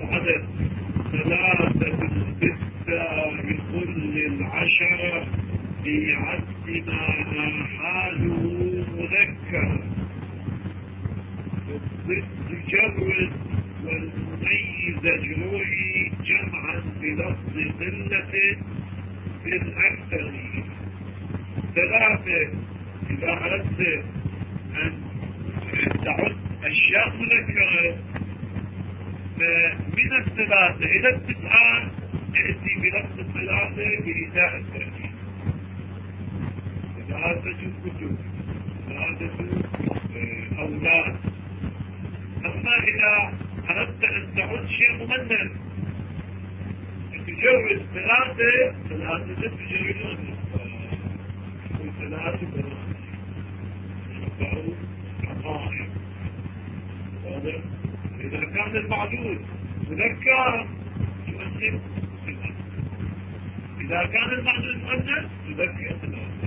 عدد 3 بالستة كل 10 في عد ما حاله مذكر. الضد جرد والمميز اجروي جمعا بلفظ قلة بالأكثر. 3 إذا أردت أن تعد أشياء مذكرة فمن 3 إلى 9 يأتي بلفظ 3 بإيتاء التأكيد. 3 كتب، 3 أولاد. أما إذا أردت أن تعد شيء ممنن تجوز 3 تجوزون 3 بنات أو حقائق. إذا كان المعدود مذكر يؤثر 3. إذا كان المعدود مؤنث يذكر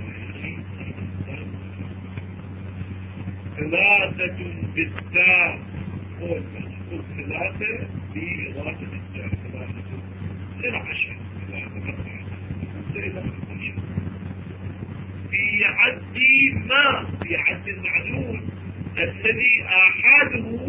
3 بالتاء قول 3 بإضافة التاء 3 إلى 10 في عد ما في عد المعدود الذي آحاده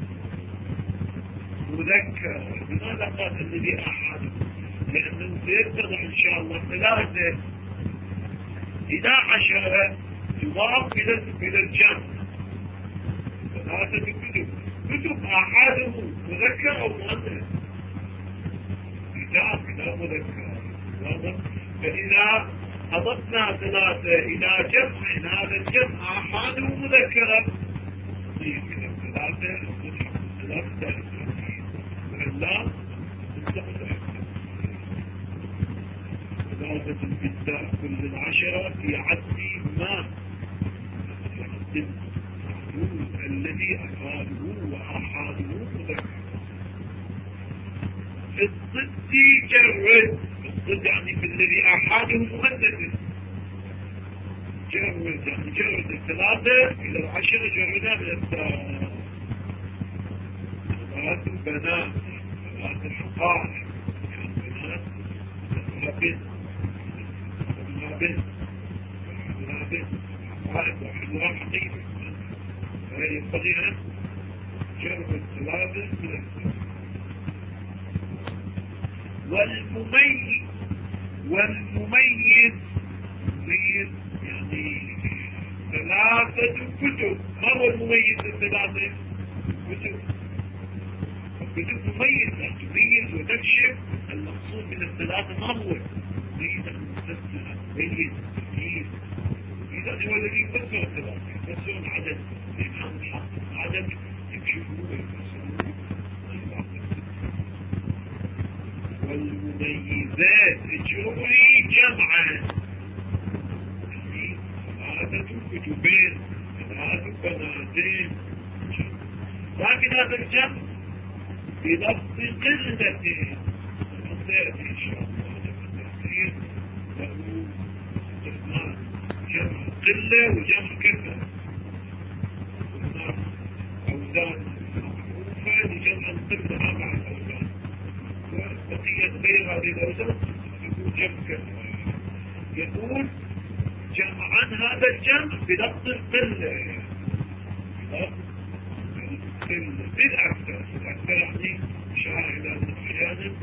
مذكر. لماذا قال الذي آحاده؟ لأنه سيتضح إن شاء الله 3 إلى 10 يضاف إلى الجمع. 3 كتب آحاده مذكر أو مؤنث؟ كتاب مذكر. فإذا أضفنا 3 إلى جمع هذا الجمع آحاده مذكرا نضيف إلى 3 وإلا نستخدم 3 بالتاء كل 10 في عد ما الذي أفاده وآحاده مذكر. في الضد جرد. الضد يعني في الذي آحاده مؤنث. جرد يعني جرد 3 إلى 10 جردها من التاء. 3 بنات، 3 حقائق، يعني بنات لها بنت، لها بنت، لها بنت، حقائق وحدها حقيقة. فينبغي أن جرد 3 من التاء. والمميز يعني 3 كتب. ما هو المميز 3 كتب؟ الكتب مميزة تميز وتكشف. المقصود من 3 ما هو مميز المستثنى مميز تمييز. إذا هو الذي يفسر 3 يفسر العدد الإمام الحافظ عدد يكشفوه ويفسروه. والمميزات اجروني جمعا 3 كتبين 3 بناتين. لكن هذا الجمع بلفظ قلة سيأتي إن شاء الله التفسير له استثناء جمع قلة وجمع كثرة. أوزان معروفة لجمع القلة 4 أوزان وبقية غير هذه الأوزان يقول جمع كثرة. يقول جمعا هذا الجمع بلفظ القلة بالأكثر. الأكثر يعني إشارة إلى أن أحيانا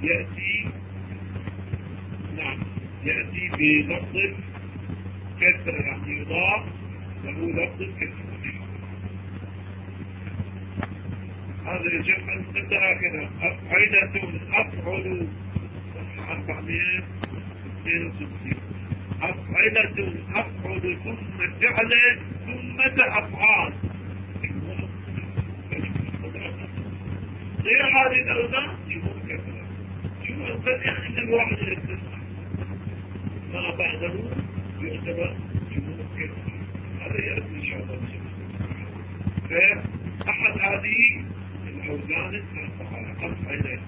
يأتي بلفظ كثرة يعني يضاف له لفظ كثرة. هذا الجمع المقدر هكذا أفعلة أفعل 462 أفعلة أفعل ثم فعل ثم أفعال غير هذه الأوزان جمهور كثرة. جمهور كثرة يعني الواحد الاستثناء ما بعده يعتبر جمهور كثرة. هذا يأتي إن شاء الله. فأحد هذه الأوزان أفعل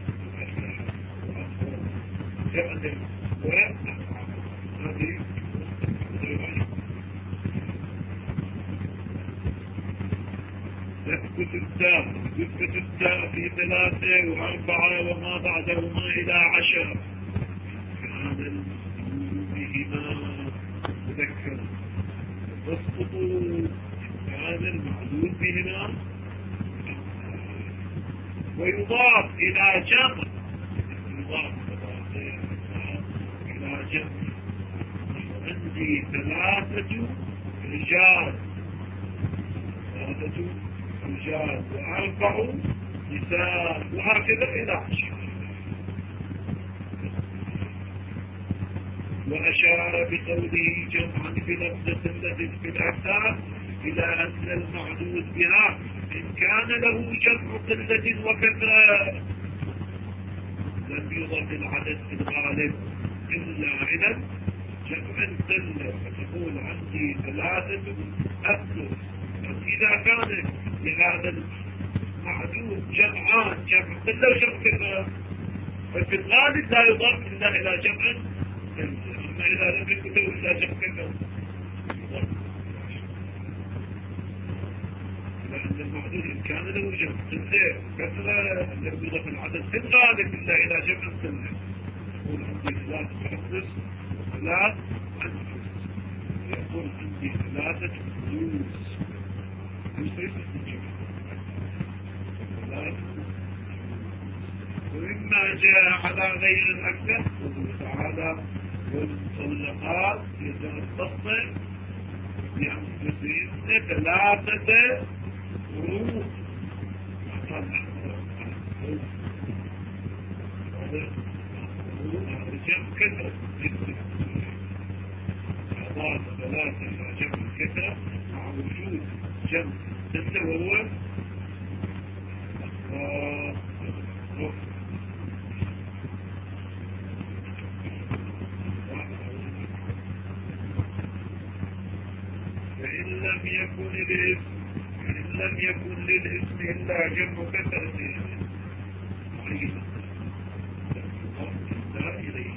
فعل وأفعال هذه نثبت التام يثبت التاء في 3 و4 وما بعدهما إلى 10 كان المعدود بهما مذكر تسقط كان المعدود بهما ويضاف إلى جمع يضاف إلى جمع عندي 3 رجال و4 نساء وهكذا إلى 10 وأشار بقوله جمعا بلفظة التي في الأحداث إلى أن المعدود بها إن كان له جمع قلة وكثرة لم يضف العدد في الغالب إلا إلى جمع قلة فتقول عندي 3 أكثر. إذا كان لهذا المعدود جمعان جمع قلة وجمع كثرة ففي الغالب لا يضاف إلا إلى جمع قلة. أما إذا لم يكن له إلا جمع كثرة لأن المعدود إن كان له جمع قلة كثرة لم يضاف العدد في الغالب إلا إلى جمع قلة. يقول عندي 3 أنفس 3 أنفس يقول عندي 3 فلوس ومما جاء على غير الأكثر قوله تعالى والمطلقات يتربصن بأنفسهن 3 قروء هذا جمع كثرة أضاف 3 إلى جمع كثرة مع وجود جمع كثرة وهو فإن لم يكن للاسم إلا جمع كثرة معينة لا إليه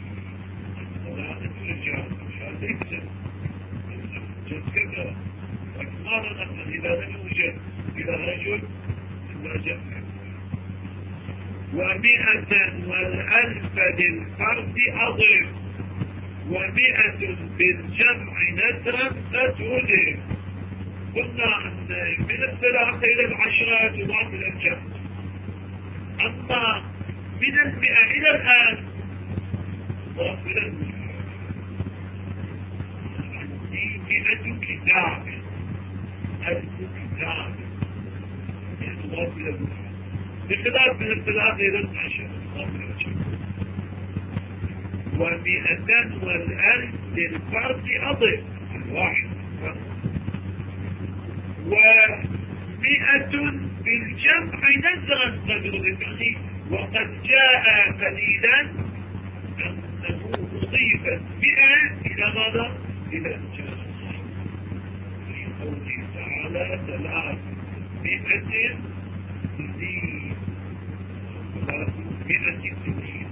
3 رجال ليس جمع كثرة أكمالا إذا لم يوجد إلى رجل إلا جمع 100 والألف للفرد أضف 100 بالجمع نذرا فتولد. قلنا أن من 3 إلى 10 تضاف إلى الجمع. أما من 100 إلى الآن تضاف إلى المفرد. عندي 100 كتاب 1000 كتاب تضاف إلى المفرد بخلاف من 3 إلى 10 تضاف إلى الجمع. 100 والألف للفرد أضف الواحد 100 بالجمع نذرا قدر يعني وقد جاء دليلا أنه أضيفت 100 إلى ماذا؟ إلى الجمع في قوله تعالى 300 سنين 300 سنين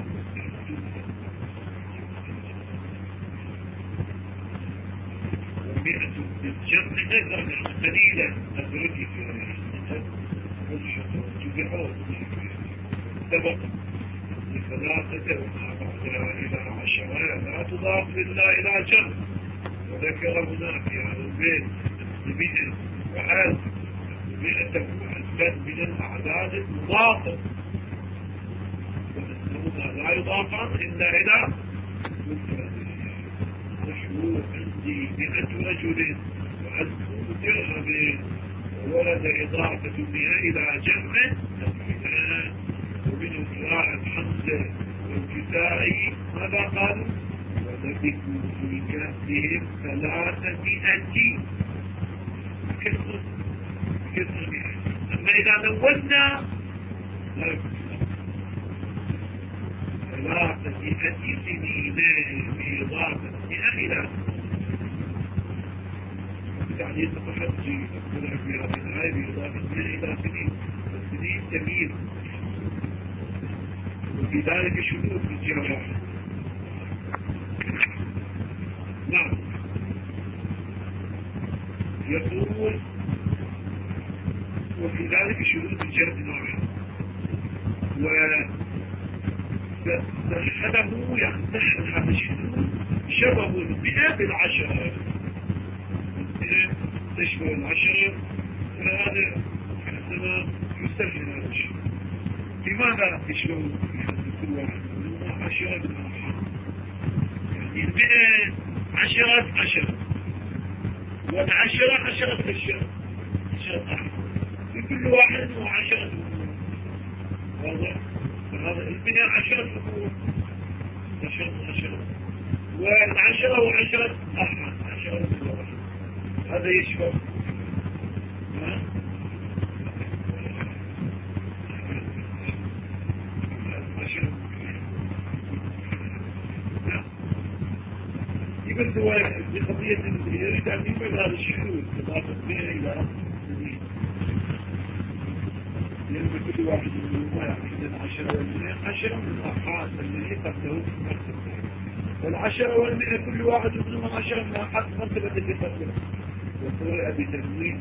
بالجمع نذرا قليلا أدركي تبعوه سبق ل3 وما بعدها إلى 10 لا تضاف إلا إلى جمع. وذكر هنا في هذا البيت 100 وألف 100 وألفا من الأعداد المضافة وأنهما لا يضافان إلا إلى نحو عندي 100 رجل و1000 درهم وولد إضافة 100 إلى جمع ومن قراءة حمزة والكسائي ماذا قالوا؟ ولبثوا في كهفهم 300 كسر 100. أما إذا نولنا لا يكون 300 سنين بإضافة 100 إلى يعني التحجي أقول في هذه الآية بإضافة 100 إلى سنين والسنين تمييز وفي ذلك شذوذ في الجهة الواحدة. نعم يقول وفي ذلك ذلك شروط الجهد نوعين، وسهله يعني سهل هذا الشروط شبه 100 بالعشرة، 100 تشبه العشرة، فهذا حسنا يسهل هذا الشيء. لماذا يشبه كل واحد؟ 10 بالأرحام، يعني 100 10 والعشرة 10 أشهر، 10 أحد، لكل واحد هو 10 واضح؟ فهذا 100 10 أمور، 10 والعشرة هو 10 أحد، 10 واحد، هذا يشبه بقضية يريد أن يمل هذا الشعور إضافة بها إلى سنين، لأن كل واحد منهم يعطينا 10 و100، 10 من الأرحام الذي قد له مرتبة، وال10 وال100 كل واحد منهم 10 من أحد مرتبة التي قبله، وقرأ بتنوين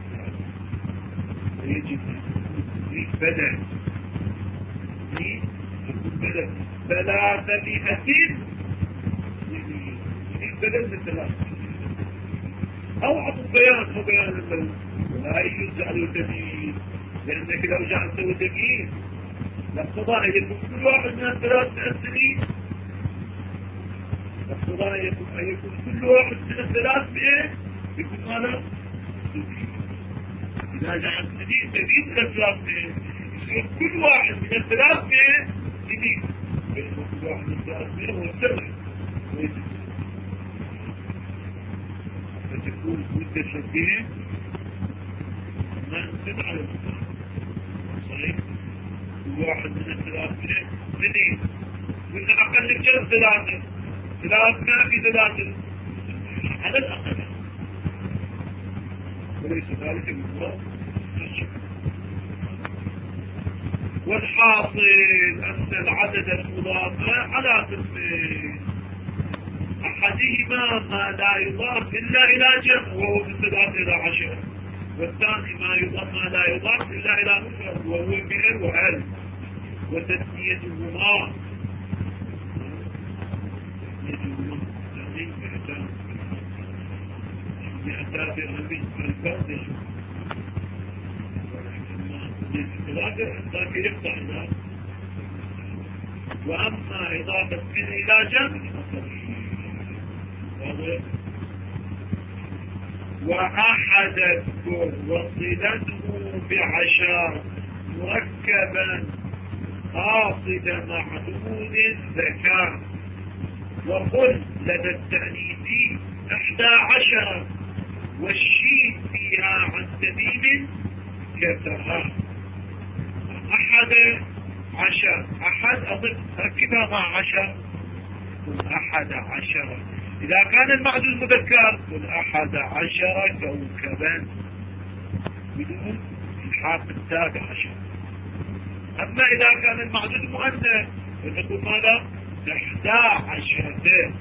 يجب تنوين بدل بدل 300 بدل من 3 أو عطوا بيان أو بيان البلد، لا يجوز على التمييز، لأنك لو جعلت له تمييز لاقتضى أن يكون كل واحد من 300 سنين، لاقتضى أن يكون كل واحد من 300 يكون ماذا؟ إذا جعلت سنين تزيد إلى 300 يصير كل واحد من 300 سنين، كل واحد من 300 هو 7 فتكون مدة سنتين ما نزل على المطلق صحيح. واحد من 300 سنين قلنا أقل الجنس 300 في 3 على الأقل، وليس ذلك بالضبط. والحاصل أن العدد المضاف على قسمين، أحدهما ما لا يضاف إلا إلى جمع وهو من 3 إلى 10، والثاني ما لا يضاف إلا إلى مفرد وهو 100 و1000، وتسميتهما بأساس الرمي الفرد ذاك يقطع ذاك. وأما إضافة من إلى جمع وأحدثكم وصلته بعشر مركبا قاصد محدود ذكر، وقل لدى التأنيث 11 والشين فيها عن تميم كثرة. 11 أحد أضف ركبها مع 10 11. إذا كان المعدود مذكر قل 11 كوكبا بدون الحاق التاء 10. أما إذا كان المعدود مؤنث فنقول ماذا؟ 11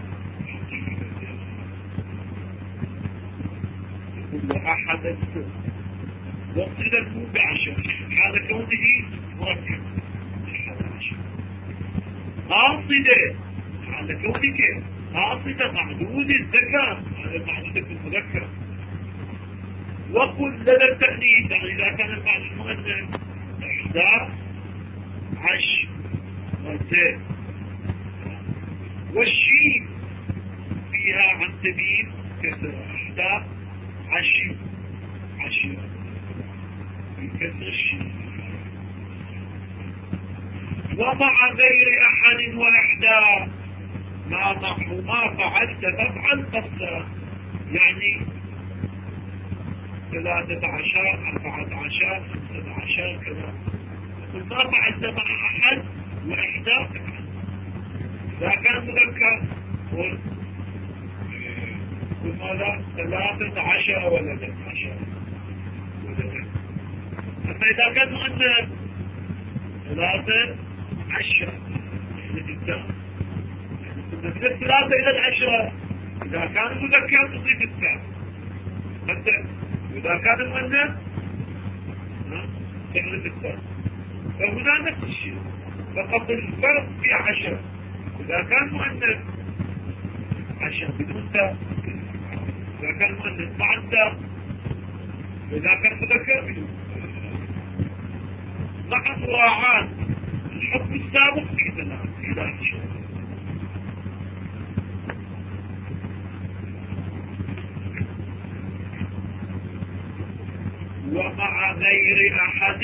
يقول أحدثكم وصلته ب10 حال كونه مركب 11 قاصدة حال كونك قاصدة معدود الذكر، هذا المعدود المذكر. وقل لدى التأنيث يعني إذا كان المعدود مؤنث 11 مرتين، والشين فيها عن تميم كسر 11 بكسر الشين. ومع غير أحد وإحدى ما فعلت فافعل قصدا، يعني 13 14 15 كذا. قل ما فعلت مع أحد وإحدى فافعل. إذا كان مذكر قل ماذا؟ 13 ولدا 10 ولدا. أما إذا كان مؤنث 13 للإنسان، من 3 إلى 10. إذا كان مذكر تضيف التاء مثلا، وإذا كان مؤنث تعرف الثالث. فهنا نفس الشيء، فقط الفرق في 10. إذا كان مؤنث 10 بدون تاء، إذا كان مؤنث مع التاء، وإذا كان مذكر بدون مع مراعاة الحكم السابق في 3 إلى 10. ومع غير أحد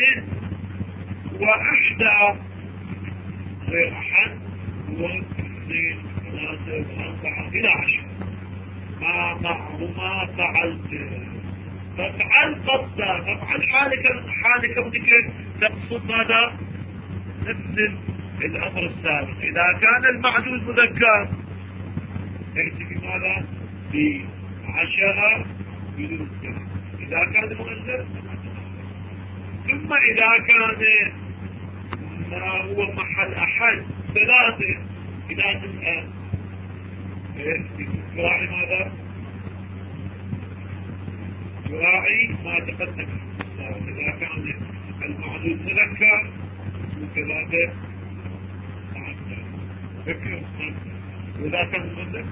وأحدى، غير أحد واثنين 3 و4 إلى 10. ما معهما فعلت، فافعل قصدا، فافعل حالك بدك تقصد ماذا؟ نفس الأمر السابق. إذا كان المعدود مذكر تأتي بماذا؟ ب10 بدون التاء. إذا كان مؤنث، ثم إذا كان ما هو محل أحد 3 إلى 9 يراعي ماذا؟ يراعي ما تقدم. إذا كان المعدود مذكر و3 ذكر، وإذا كان مؤنث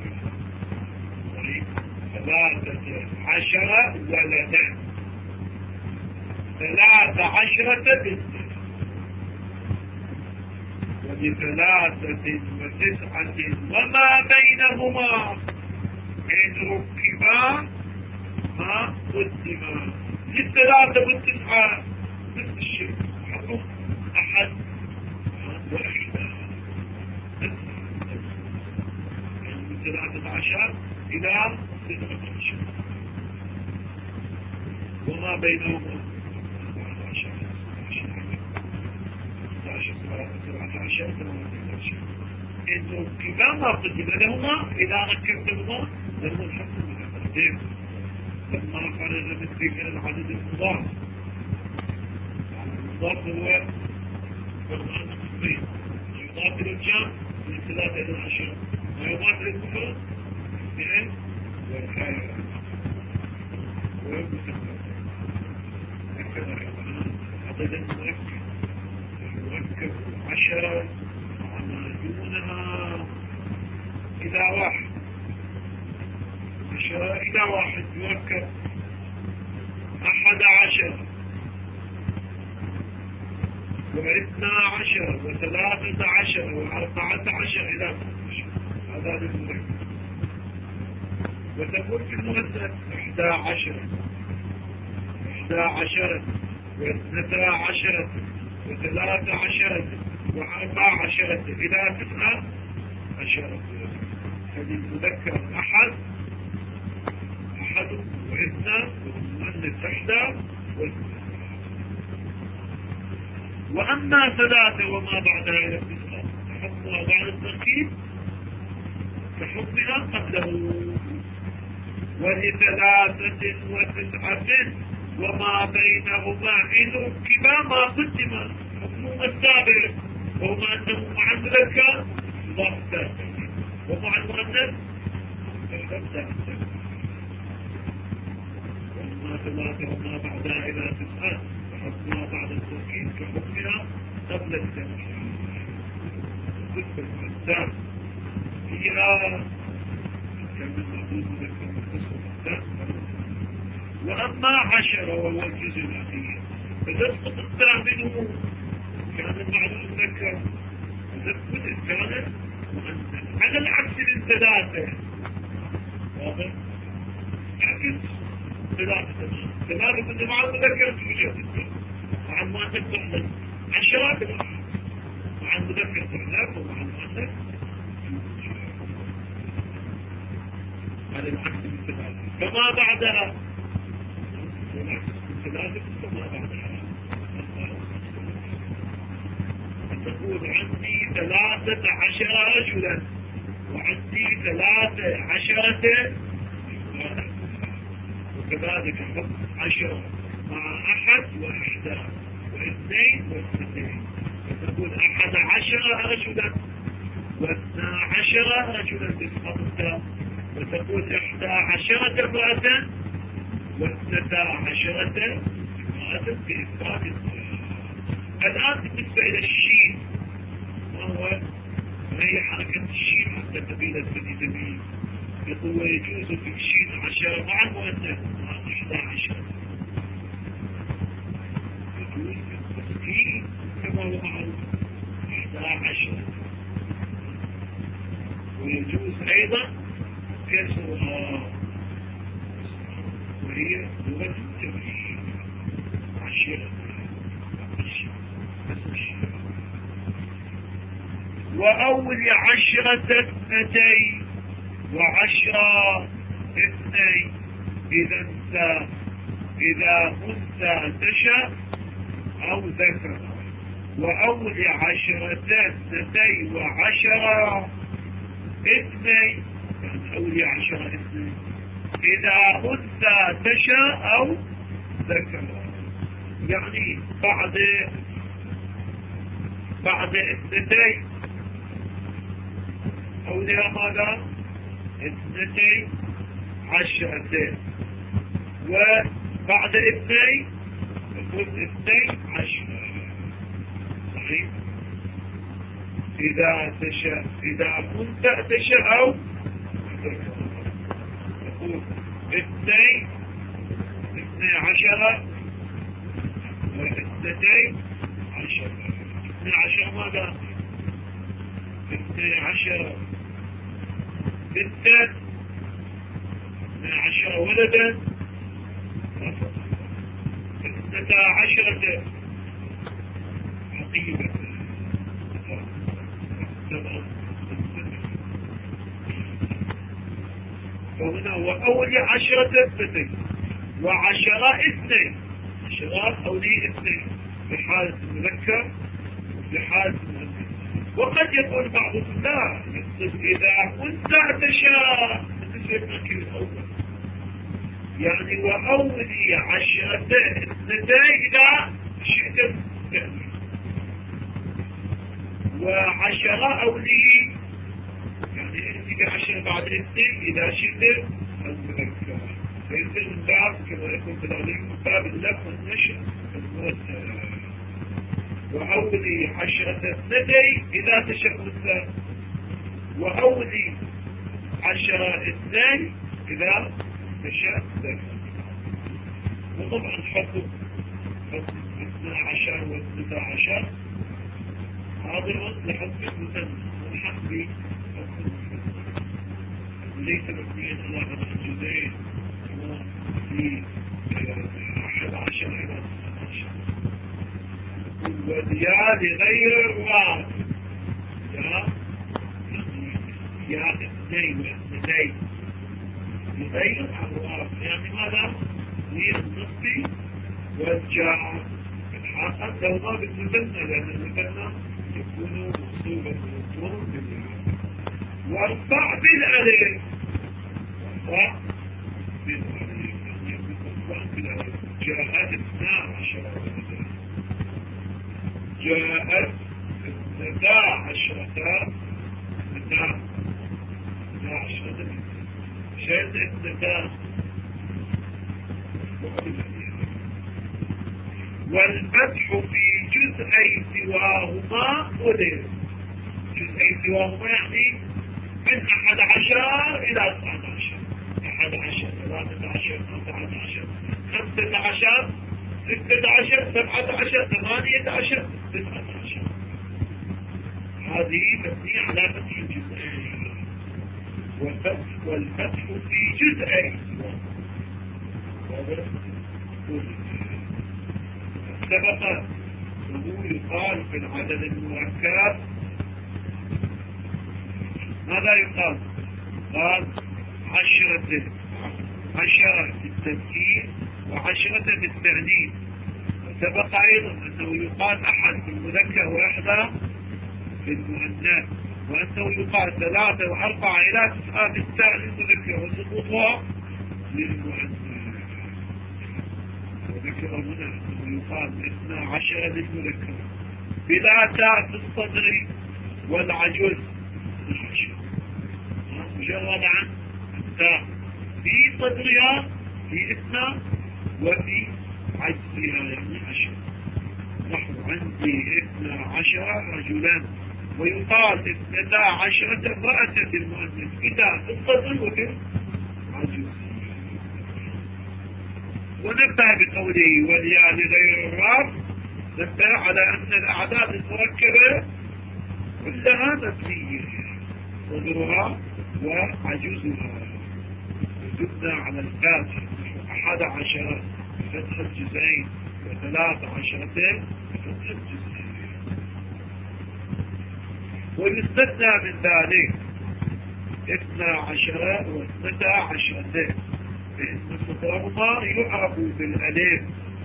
13 ولدا، 13 بنت، وب3 و9 وما بينهما إن ركبا ما قدما. ل3 و9 نفس الشيء، حكم أحد وإحدى، من 13 إلى 16 وما بينهما 14 16 17 18. إنه كذا ما قدم لهما إذا ركبتهما لهما الحكم المتقدم. لما خرج من ذكر العدد المضاف، المضاف هو قرآن قسمين، يضاف إلى الجمع من 3 إلى 10، ويضاف إلى المفرد اثنين والآية ويمسك. هكذا القرآن عددا مركب 10 وما دونها إلى 1، 10 إلى 1 يركب 11 و12 و13 و14 إلى 15. هذا المركب. وتكون في المؤنث 11 و12 و13 و14 إلى 19. هذه المذكر أحد واثنان، والمؤنث 11 وأما 3 وما بعدها إلى 9 حكمها بعد التركيب كحكمها قبله. ول3 و9 وما بينهما إن ركبا ما قدم حكمهما السابق، وهما أنه مع المذكر ضغط، ومع المؤنث ضغط. وأما 3 وما بعدها إلى 9 حكمها بعد التركيب كحكمها قبل التركيب. بالنسبة فيها كان المعدود مذكر مختصر التاء. وأما 10 وهو الجزء الأخير فتسقط التاء منه، كان المعدود مذكر وتثبت كان مؤنث، على العكس من 3. واضح؟ عكس 3 من مع المذكر توجد التاء، مع المؤنث تحدث 10 بالأحد، مع المذكر تحدث ومع المؤنث على العكس من 3. كما بعدها والعكس من 3 كما بعدها أن تقول عندي 13 رجلا وعندي 13 وكذلك حكم 10 مع أحد وإحدى واثنين واثنتين، فتقول 11 رجلا و12 رجلا بالخمسة، وتقول 11 امرأة و12 امرأة قراءة بإثبات الآن بالنسبة إلى الشين، ما هو؟ هي حركة الشين حتى قبيلة بني تميم يقول ويجوز في الشين 10 مع المؤنث 11 يجوز بالتسكين كما هو معروف 11 ويجوز أيضا كسرها وهي لغة التمييز 10 وأول 10 2 و10 2 إذا أنثى تشاء أو ذكر. وأول 10 2 و10 2 يعني أول 10 2 إذا أنثى تشاء أو ذكر، يعني بعد 2 أولها ماذا؟ 12 وبعد 2 يكون 12 صحيح. إذا كنت تشاء أو يقول 12 و12 12 ماذا؟ 12 بنتا 12 ولدا 12 حقيبة. فهنا وأول 10 2 و10 2 10 أولي 2 في حالة المذكر وفي حالة المؤنث. وقد يقول بعضهم لا يقصد إذا كنت تشاء بالنسبة لك الأول، يعني وأولي 10 2 إذا شئت التأنيث و10 أولي يعني أنت 10 بعد 2 إذا شئت المذكر. فيصير من باب كما يكون في العلم من باب اللف والنشر المؤثر. وأولي 10 2 إذا تشاء أنثى وأولي 10 2 إذا تشاء ذكر. وطبعا حكم 12 و 13 هذا لحكم المثنى والحق بحكم ليس مبنيا على هذا الجزئين في 11 إلى 13. والياء لغير الراس يا 2 و2 لغير الراس، يعني ماذا؟ هي النصب والجار الحاقة لو ضاب المثنى، لأن المثنى يكون مصوبا ومضروبا بالياء. وارفع بالألف يعني يكون مرفوعا بالألف. جاءت 12 جاءت 12 شهد 12 والفتح في جزئي سواهما قدر. جزئي سواهما يعني من 11 إلى 19 11 13 14 15 16 17 18 19 هذه مبنية على فتح الجزئين. والفتح في جزئين سبق وهو يقال في العدد المركب ماذا يقال؟ قال 10 بالتذكير و10 بالتأنيث. وسبق أيضا أنه يقال 1 في المذكر و1 في المؤنث، وأنه يقال 3 و4 إلى 9 بالتاء للمذكر وسقوطها للمؤنث. وذكر هنا أنه يقال 12 للمذكر بلا تاء في الصدر والعجز مجرد عن التاء في صدرها في 2 وفي عجزها يعني 10. نحو عندي 12 رجلا، ويقال 12 امرأة بالمؤنث إذا اتصل وبالعجوز. ونبه بقوله والياء لغير الراب، نبه على أن الأعداد المركبة كلها مبنية، صدرها وعجوزها. وجدنا على الفاتح 11 فتح الجزئين، و13 فتح الجزئين. ويستثنى من ذلك 12 و12 بأن صدرهما يعرف بالألف،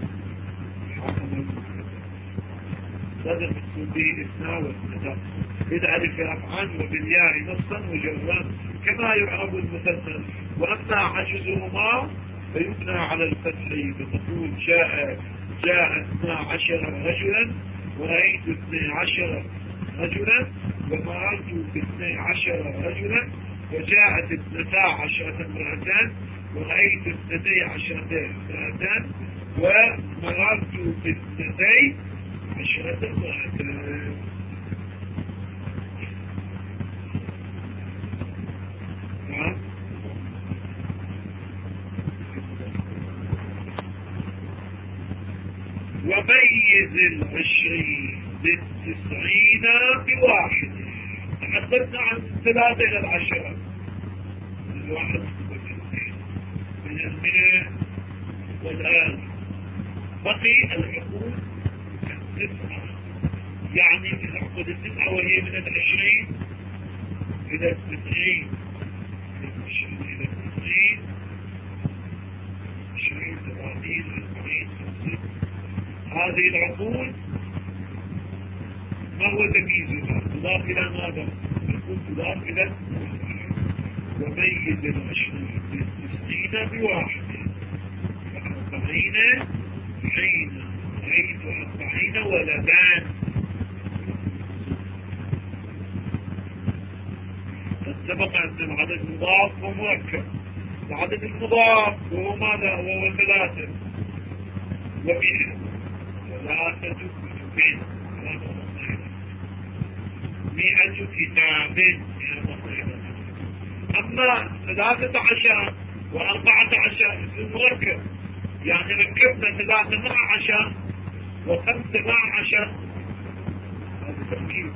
هذا المقصود به 12 بالألف رفعا وبالياء نصا وجرا كما يعرف المثنى. وأما عجزهما فيبنى على الفتح، فتقول جاء 12 رجلا، ورأيت 12 رجلا، ومررت ب12 رجلا، وجاءت 12 امرأة، ورأيت 12 امرأة، ومررت ب12 امرأة. وميز 20 ل90 بواحد. تحدثنا عن 3 إلى 10، الواحد من 100. والآن بقي العقود 9، يعني العقود 9 وهي من 20 إلى 90. 20 إلى 90، 20 30 40 50. هذه العقود ما هو تمييزها؟ تضاف إلى ماذا؟ يكون تضاف إلى وميز 20 ل90 بواحد. 40 حين رأيت 40 ولدان. قد سبق أن العدد مضاف ومركب. العدد المضاف هو ماذا؟ هو 3 و100. 3 كتب 100 كتاب. أما 13 و14 اسم مركب، يعني ركبنا 3 مع 10 و5 مع 10. هذا تركيب.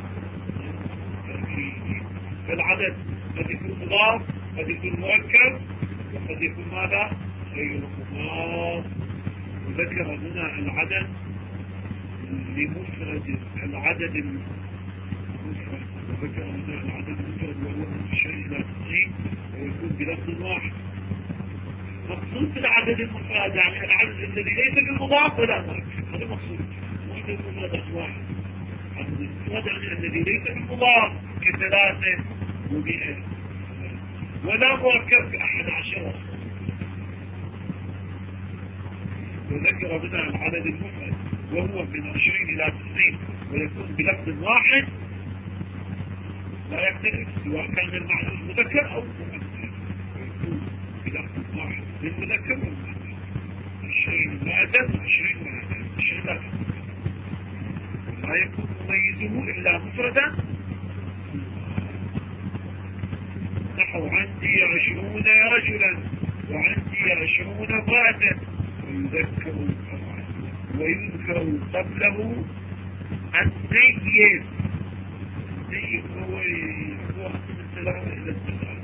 فالعدد قد يكون مضاف، قد يكون مركب، وقد يكون ماذا؟ غير مضاف. وذكر هنا العدد لمفرد، العدد المفرد، وذكر هنا العدد المفرد وهو من 20 إلى 90 ويكون بلفظ واحد. مقصود بالعدد المفرد يعني العدد الذي ليس بالمضاف ولا مركب، هذا مقصود. وهذا المفرد واحد. العدد المفرد يعني الذي ليس بالمضاف ك3 و100، ولا مركب ك11. وذكر هنا العدد المفرد وهو من 20 إلى 90 ويكون بلفظ واحد، لا يختلف سواء كان المعنى مذكر أو مؤنث، ويكون بلفظ واحد للمذكر والمؤنث. 20 امرأة و20 امرأة، 20 لا ولا يكون مميزه إلا مفردا. نحو عندي 20 رجلا وعندي 20 امرأة، ويذكر قبله السيد. السيد هو من 3 إلى 9،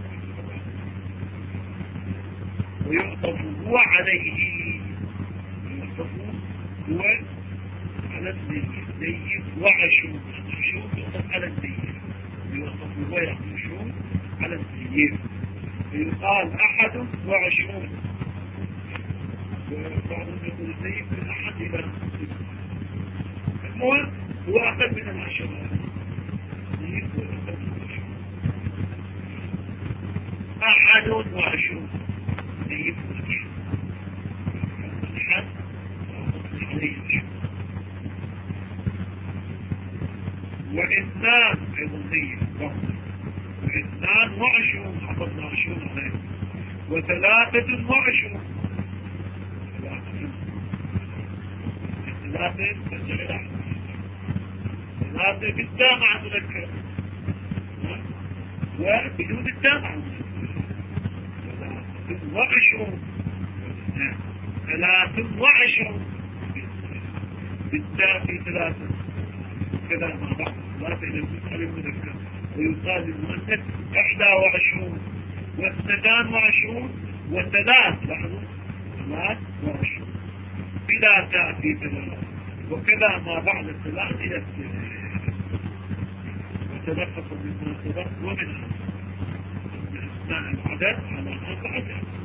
ويعطف هو عليه، يعطف هو على السيد وعشرون. 20 يعطف على السيد، يعطف هو 20 على السيد، فيقال 21. وبعضهم يقول السيد من 1 إلى 5. المهم هو أقل من 10. السيد هو أقل من 10. 21 سيد هو 10. الحد عليه 10. و2 أيضا سيد فقط. و22 حفظنا 20 عليه. و23 3 ثلاثة ترجع إلى حد ثلاثة بالتاء مع مذكر وبدون التاء مع مذكر 23 23 بالتاء في ثلاثة كذا مع بعض ثلاثة إلى المسألة المذكر ويقال للمؤنث 21 و22 وثلاث لاحظوا 23 بلا تاء في ثلاثة وكذا ما بعد الثلاث إلى الثلاث وتلخص مما سبق ومنها أسماء العدد على 4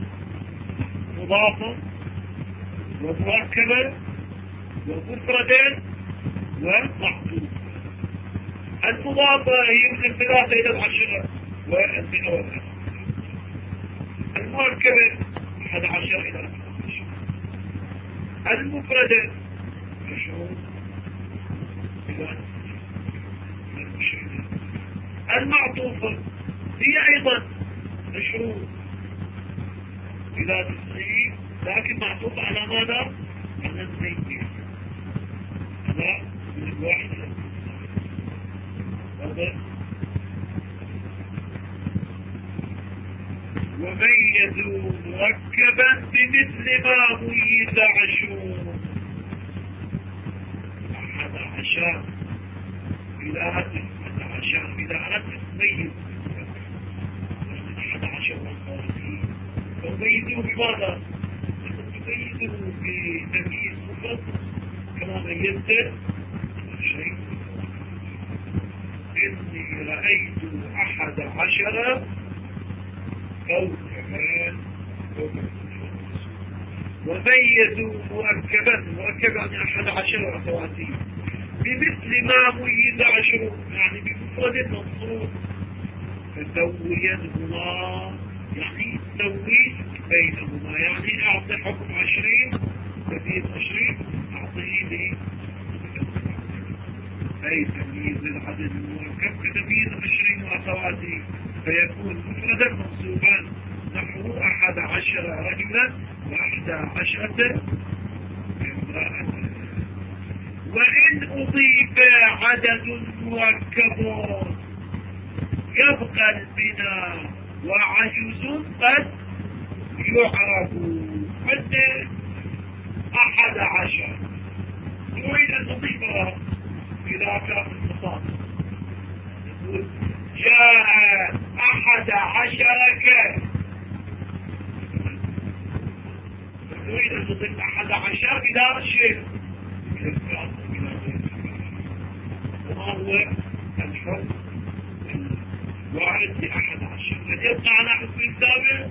مضافة ومركبة ومفردة ومعطوفة. المضافة هي من 3 إلى 10 والمئة والألف. المركبة 11 إلى 15. المفردة 20 إلى 20. المعطوفة هي أيضا 20 إلى 90 لكن معطوفة على ماذا؟ على الزيتين هذا من الواحد هذا. وميزوا مركبا بمثل ما ميز 20 11 إلى 11 إلى أردت تميز 11 والخارجين وميزوا بماذا؟ تميزوا بتمييز مفرد كما ميزت شيء إني رأيت 11 كوكبا وميزوا مركبا يعني 11 أخواتي بمثل ما ميز 20 يعني بمفرد منصوب فسوينهما يعني سوي بينهما يعني أعطي حكم 20 تمييز 20 أعطيه لي أي تمييز العدد المركب كتمييز 20 وأخواتي فيكون مفردا منصوبا نحو 11 رجلا و11 امرأة. وإن أضيف عدد مركب يبقى البناء وعجز قد يعرف عند 11 نريد أن نضيفها إلى كاف النصاب نقول جاء 11 كاف نريد أن نضيف 11 إلى شيء وما هو الحكم الوارد ل 11 هل يبقى على حكم السابق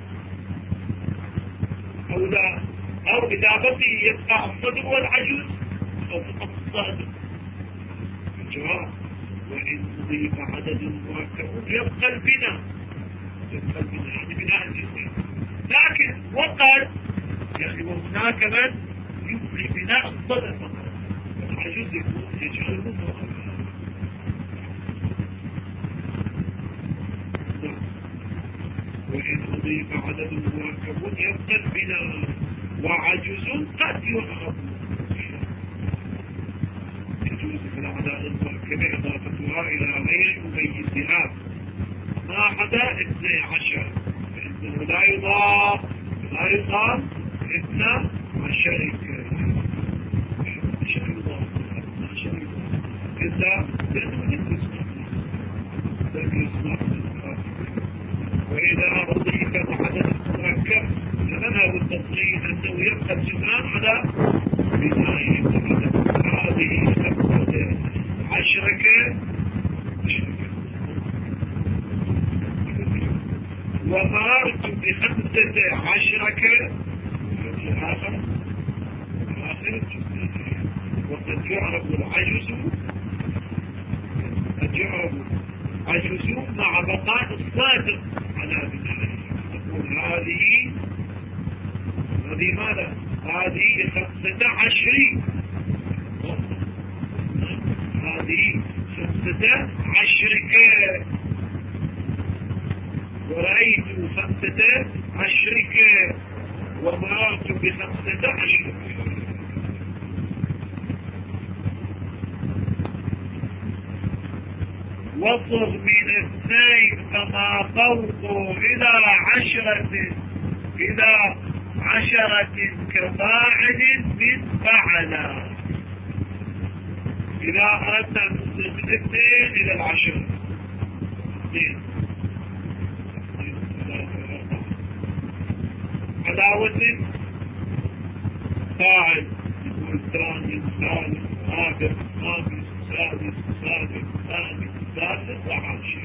أو لا أو إذا بقي يبقى الصدر والعجوز أو فقط الصادق الجواب وإن ضيف عدد مركب يبقى البناء يعني بناء الجسم لكن وقد يعني وهناك من يبقي بناء الصدر فقط والعجوز يجعله مركب. وإن أضيف عدد مركب يبقى البناء وعجز قد يعرف يجوز في الأعداد المركبة إضافتها إلى غير مميزها ما عدا 12 فإنه لا يضاف 12 إلا لأنه لم يسمع وإذا أضيف عدد مركب فمذهب التطبيق أنه يبقى الجمعان على بداية هذه 10 ومررت ب15 في آخر وقد يعرف العجز مع بقاء الصادق على بداية تقول هذه ماذا؟ هذه 15 هذه 15 كاف ورأيت 15 كاف ومررت ب15 وصل من 2 فما فوقه إلى 10 كفاعل من فعل. إذا أردت أن تصل من 2 إلى 10 على وزن فاعل، يقول ثاني ثالث رابع خامس سادس سابع ثامن سادس وعاشر.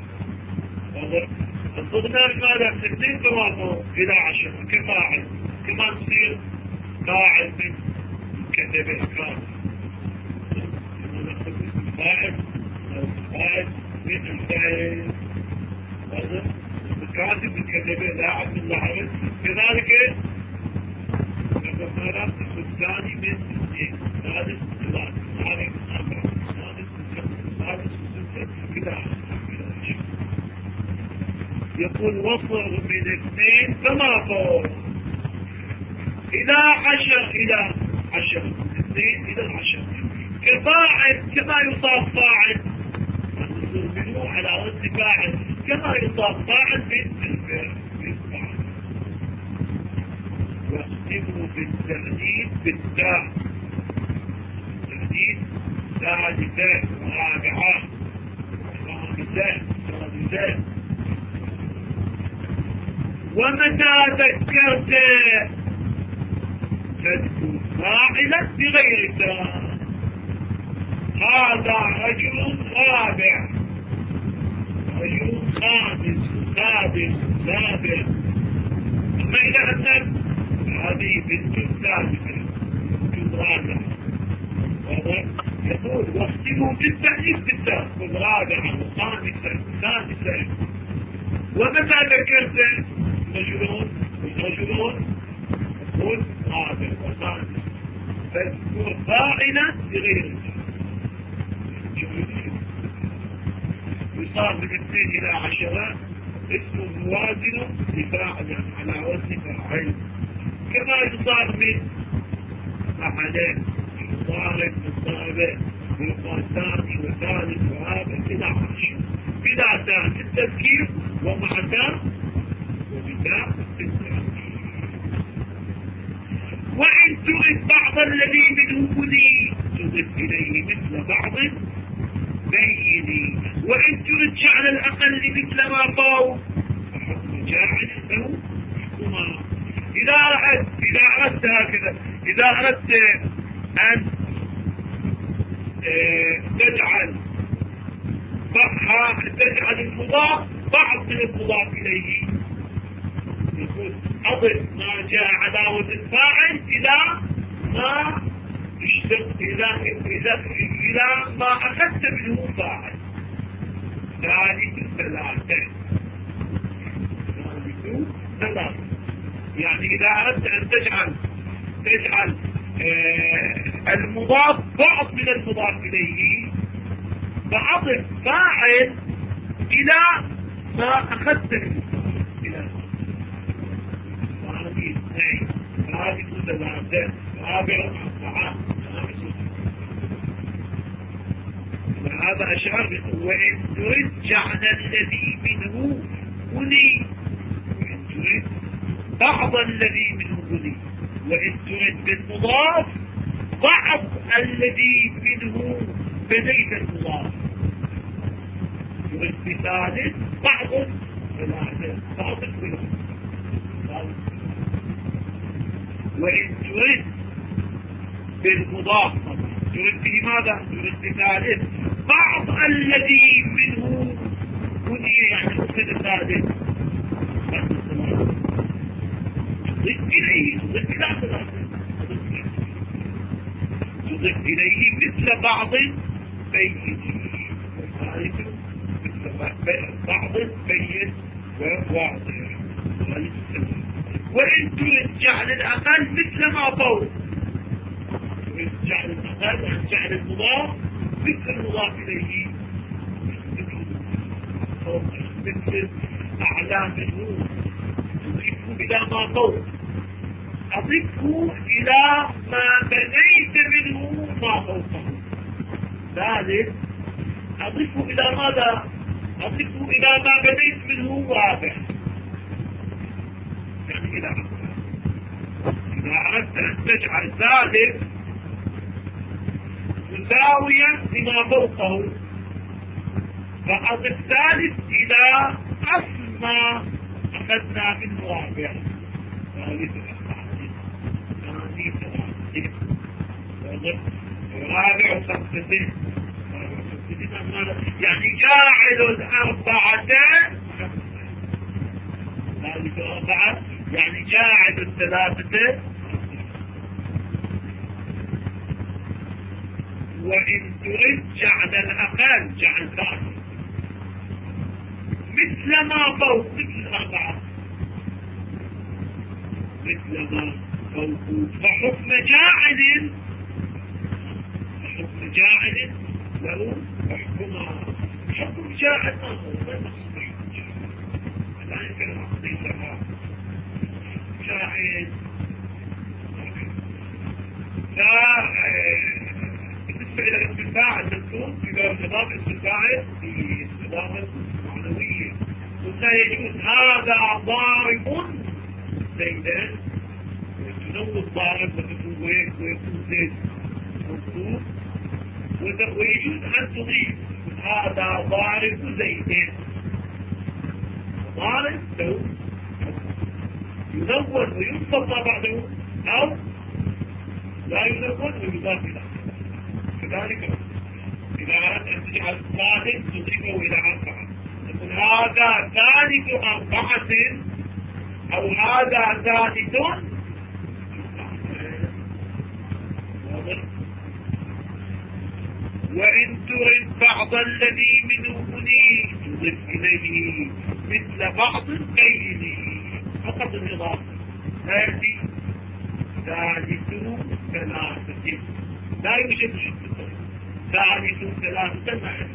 الضغنان ماذا؟ من 2 فما إلى 10 كفاعل، كما تصير فاعل من كتب كاتب، فاعل من الفاعل، الكاتب من كتب لاعب من لاعب. كذلك الضغنانات الثاني من 2 ثالث ثلاث رابع خامس سادس سادس وستة إلى 10. يقول وصل من 2 فما فوق إلى 10 من 2 إلى 10 كفاعل، كما يصاب فاعل منه على وزن فاعل، كما يصاب فاعل بالفعل. واختموا بالتهديد بالتاء، التهديد ثالثة رابعة خامسة سادسة. ومتى ذكرت تذكر فاعلا بغير تاء. هذا رجل رابع، رجل خامس سادس سابع. أما إذا أتت هذه بنت ثالثة بنت رابعة، يقول واختموا بالتأنيث بالتاء رابعة وخامسة سادسة. ومتى ذكرت رجلون يقول رابع وخامس، فاذكر فاعلا بغير يصار من 2 إلى 10 اسم موازن لفاعل على وزن فاعل، كما يصار من فعلين مضارب مضاربة ويقال ثاني وثالث ورابع إلى 10 بلا تاء في التذكير ومع تاء وبتاء في التذكير. وإن ترد بعض الذي منه بني تضف إليه مثل بعض بيني. وإن ترد جعل الأقل مثل ما فوق فحكم جاعل له حكما. إذا أردت هكذا، إذا أردت أن تجعل المضاف بعض من المضاف إليه، يقول أضف ما جاء على وزن فاعل إلى ما اشتق إلى ما أخذت منه فاعل. ذلك ثلاثة. يعني إذا أردت أن تجعل المضاف بعض من المضاف إليه فأضف فاعل إلى ما أخذت منه إلى هذه اثنين، هذه ثلاثة، رابع 4 5. وهذا أشعر وإن ترد جعل الذي منه بني، وإن ترد بعض الذي منه بني. وإن ترد بالمضاف بعض الذي منه بنيت المضاف. ترد بثالث بعض ثلاثة بعض ثلاثة. وإن ترد بالمضاف ترد به ماذا؟ ترد بثالث بعض الذي منه بني، يعني مفرد الثالث تضيف إليه، تضيف إلى ثلاثة، تضيف إليه مثل بعض بين، والثالث مثل بعض بين وواضح. وإن تريد جعل الأقل مثل ما فوق، تريد جعل الأقل عن جعل المضاف مثل المضاف إليه، مثل أعلى منه تضيفه إلى ما فوق، أضفه إلى ما بنيت منه ما فوقه. ثالث أضيفه إلى ماذا؟ أضيفه إلى ما بديت منه رابع، يعني إلى آخره. إذا أردت أن تجعل ثالث مساويا لما فوقه فأضف ثالث إلى أصل ما أخذنا من رابع، ثالث أربعتين ثاني ثلاثتين رابع خمستين يعني جاعل الأربعة ثالث أربعة يعني جاعل الثلاثة. وإن تريد جعل الأقل جعل ثالث مثل ما فوق مثل الأربعة مثل ما فوق فحكم جاعل له حكم جاعل ما هو لا تصبح الآن كلام عقدي سرعة جاعل لا بالنسبة إلى الارتفاع المذكور في باب الخطاب الارتفاع في الصداقة المعنوية قلنا يجوز هذا ضارب زيدان وتنوي الضارب وتكون ويكون زيد منصوب ويجوز أن تضيف هذا ضارب زيدين ضارب له ينون وينصب ما بعده أو لا ينون ويضاف إلى كذلك إذا أردت أن تجعل ثالث تضيفه إلى أربعة تقول هذا ثالث أربعة أو هذا ثالث وإن ترد بعض الذي منه تضيف إليه مثل بعض الكيل فقط الإضافة هذه ثالث ثلاثة لا يوجد ثالث ثلاثة معا.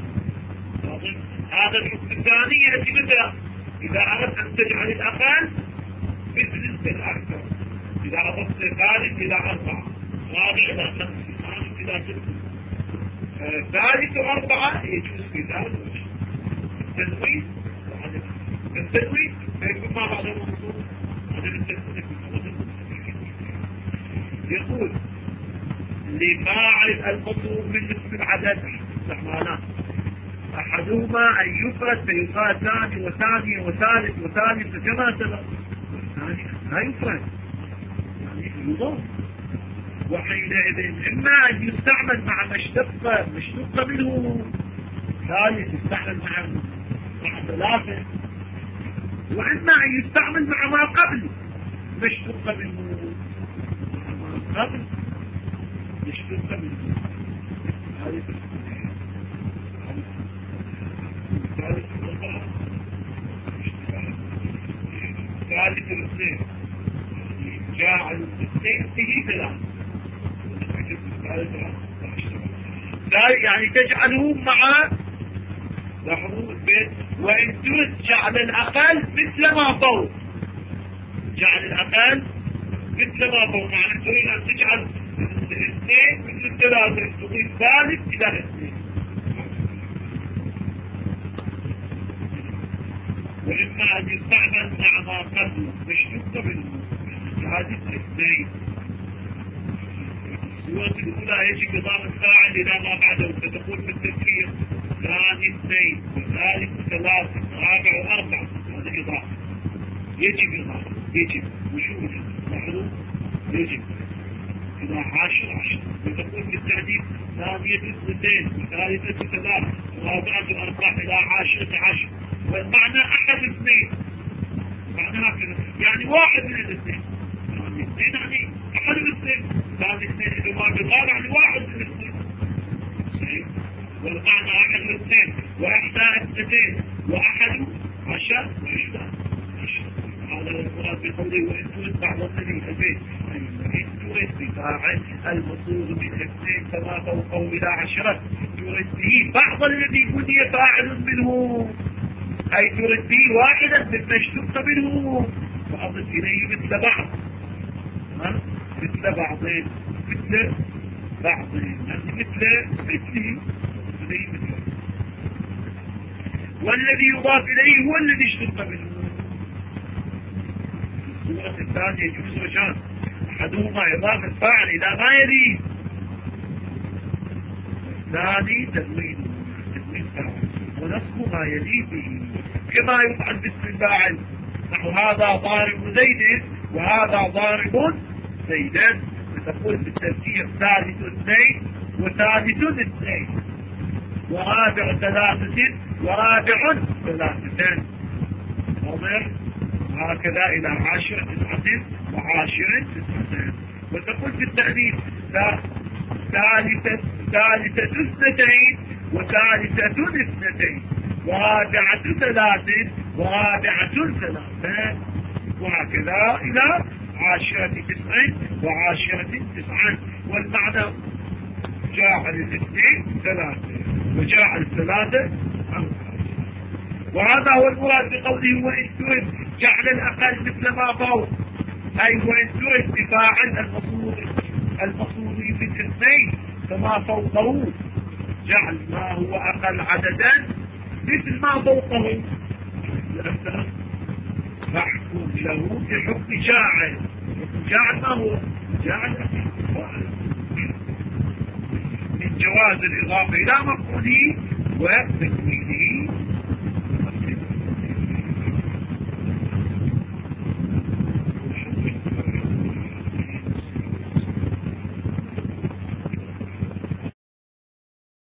هذا الحكم الثاني يأتي مثلا إذا أردت أن تجعل الأقل مثل الأكثر إذا أضفت ثالث إلى أربعة رابع إلى خمس خامس إلى ست ثالث أربعة يجوز في ذلك التنوين وعدم التنوين فيكون ما بعد المنصوب عدم التنوين يقول لفاعل المطلوب من اسم العدد استعمالات أحدهما أن يفرد فيقال ثاني وثاني وثالث وثالث كما سبق والثاني لا يفرد يعني يضاف وحينئذ إما أن يستعمل مع ما اشتق منه ثالث يستعمل مع ثلاثة وإما أن يستعمل مع ما قبل ما اشتق منه مع ما قبل اشتق منه ثالث الاثنين جاعل الاثنين به ثلاثة يعني تجعله مع لاحظوا البيت وإن تريد جعل الأقل مثل ما فوق جعل الأقل مثل ما فوق يعني تريد أن تجعل الاثنين مثل الثلاثة تضيف ثالث إلى الاثنين وإما أن يستعمل مع ما قبل مشتق منه هذه الاثنين. الصورة الأولى يجب إضافة الفاعل إلى ما بعده فتقول في التذكير ثاني اثنين وثالث ثلاثة رابع أربعة هذا إضافة يجب إضافة يجب وشوف لاحظوا يجب إلى 10 وتقول في التعديد ثانية اثنتين وثالثة ثلاثة ورابعة أربعة إلى 10 والمعنى أحد اثنين معنى هكذا يعني واحد من الاثنين ثاني اثنين يعني أحد الاثنين ثاني اثنين إذا ما بالغار يعني واحد من الاثنين صحيح والمعنى أحد الاثنين وإحدى اثنتين وأحد 10 وإحدى 10 هذا المراد بقوله وإن تريد بعض الذي البيت إن تريد بفاعل المطلوب من اثنين كما فوقه إلى 10 تريد به بعض الذي بني فاعل منه أي تريد به واحدا مما اشتق منه فأضف إليه مثل بعض مثل بعضين مثل بعضين يعني مثله إليه مثله والذي يضاف إليه هو الذي اشتق منه. الصورة الثانية يجوز وجهان، أحدهما إضافة فاعل إلى ما يليه، الثاني تنوين فاعل ونصب ما يليه به، كما يفعل باسم الفاعل، نحو هذا ضارب زيد وهذا ضارب زيدا، فتقول بالترتيب ثالث اثنين وثالث اثنين ورابع ثلاثة ورابع ثلاثتين، واضح؟ هكذا إلى 10 9 و10 9. وتقول في التأنيث ثالثة اثنتين وثالثة اثنتين ورابعة 3 ورابعة 3، وهكذا إلى 10 9 و10 9. والمعنى جاعل الاثنين 3 وجاعل 3 5. وهذا هو المراد بقوله وإن ترد جعل الأقل مثل ما فوق، أي وإن ترد بفاعل المقصود بالاثنين فما فوقه، جعل ما هو أقل عددا مثل ما فوقه، فاحكم له بحكم جاعل. جاعل ما هو؟ جاعل من جواز الإضافة إلى مفعوله ومن